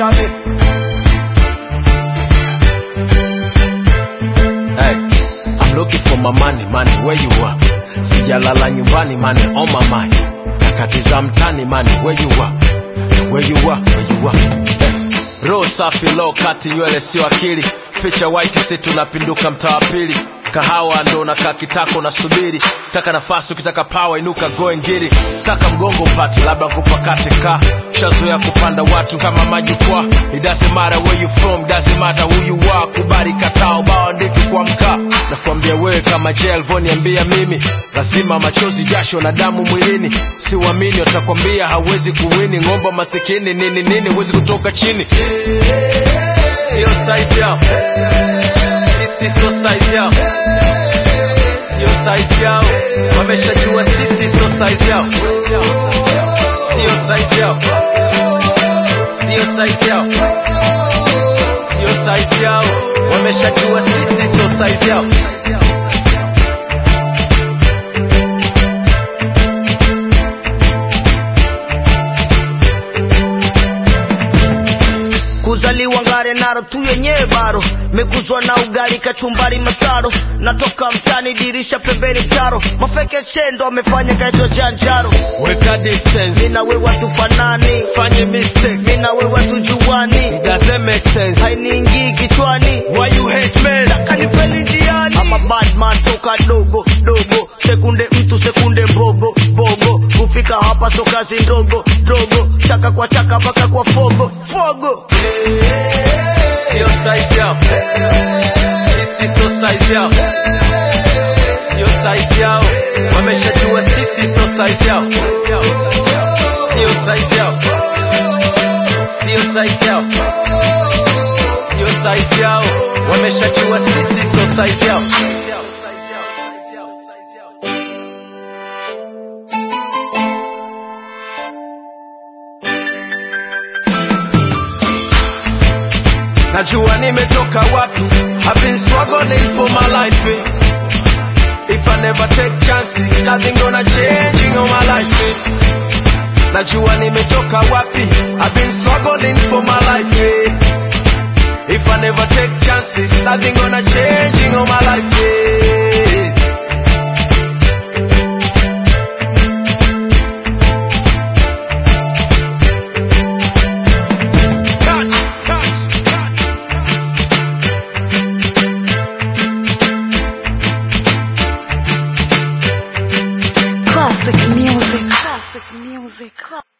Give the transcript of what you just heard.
coming. Hey, I'm looking for my money, where you are? Sijalala nyumbani, money on my mind. Nakatiza mtani, money, where you are? Where you are? Hey. Roho safi, low kati, nywele sio akili. Ficha white, si tunapinduka mtaa pili. Kahawa ndo na kakitako na subiri. Taka nafasi ukitaka power inuka go and get it. Taka mgongo upate labda kupakate ka. Shazoea kupanda watu kama majukwaa. It doesn't matter where you from, doesn't matter who you are. Kubali katao bao ndiki kwa mkaa. Nakwambia wewe kama jail voniambia mimi. Lazima machozi jasho na damu mwilini. Siuamini watakwambia hawezi kuwini. Ngomba masikini nini huwezi kutoka chini. Sio size yao. Sisi so size yao. Sio size yao. Wameshajua sisi so size yao. Sio size yao. Sio size yao. Sio size yao. Wameshajua sisi so size yao. Kuzaliwa ngare naro tu yenyewe baro. Mekuzwa na ugali kachumbari masaro. Natoka mtani dirisha pembeni taro. Mafeke chendo wamefanya kaitwa janjaro. Weka distance, mina wewe tufanani. fanye mistake, mina wewe tujuani. it doesn't make sense. Hainiingi kichwani. Why you hate me? Kanipeli njiani. I'm a bad man toka dogo. Sekunde mtu sekunde mbogo. Kufika hapa so kazi ndogo. Chaka kwa chaka paka kwa fogo. Sio size yao. Sisi so size yao. Sio size yao. Wameshajua sisi so size yao. Sio size yao. Sio size yao. Sio size yao. Wameshajua sisi so size yao. Najua nimetoka wapi. I've been struggling for my life. If I never take chances, nothing gonna change in all my life. Najua nimetoka wapi. I've been struggling for my life. If I never take chances, nothing gonna change in all my life. Classic music.